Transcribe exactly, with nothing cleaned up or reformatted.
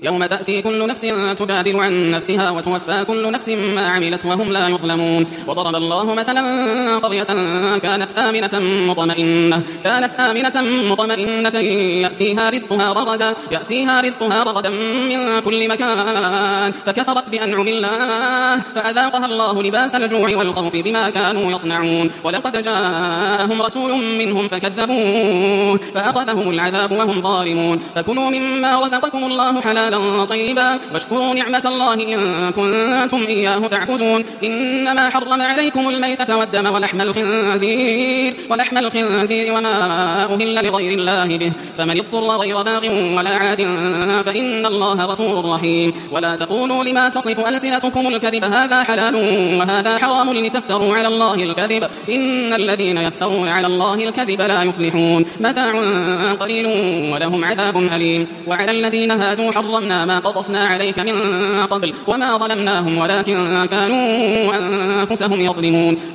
يوم تأتي كل نفس تجادل عن نفسها وتوفى كل نفس ما عملت وهم لا يظلمون. وضرب الله مثلا قرية كانت آمنة مطمئنة كانت آمنة مطمئنة يأتيها رزقها رغدا يأتيها رزقها رغدا من كل مكان فكفرت بأنعم الله فأذاقها الله لباس الجوع والخوف بما كانوا يصنعون. ولقد جاءهم رسول منهم فكذبوه فأخذهم العذاب وهم ظالمون. فكلوا مما رزقكم الله حلالا طيبا واشكروا نعمة الله إن كنتم إياه تعبدون. إنما حرم عليكم الميتة والدم ولحم الخنزير ولحم الخنزير وما أهل لغير الله به فمن اضطر غير باغ ولا عاد فإن الله غفور رحيم. ولا تقولوا لما تصف ألسنتكم الكذب هذا حلال وهذا حرام لتفتروا على الله الكذب إن الذين يفترون على الله الكذب لا يفلحون. متاع قليل ولهم عذاب أليم. وعلى الذين هادوا حرمنا ما قصصنا عليك من قبل وما ظلمناهم ولكن كانوا أنفسهم يظلمون.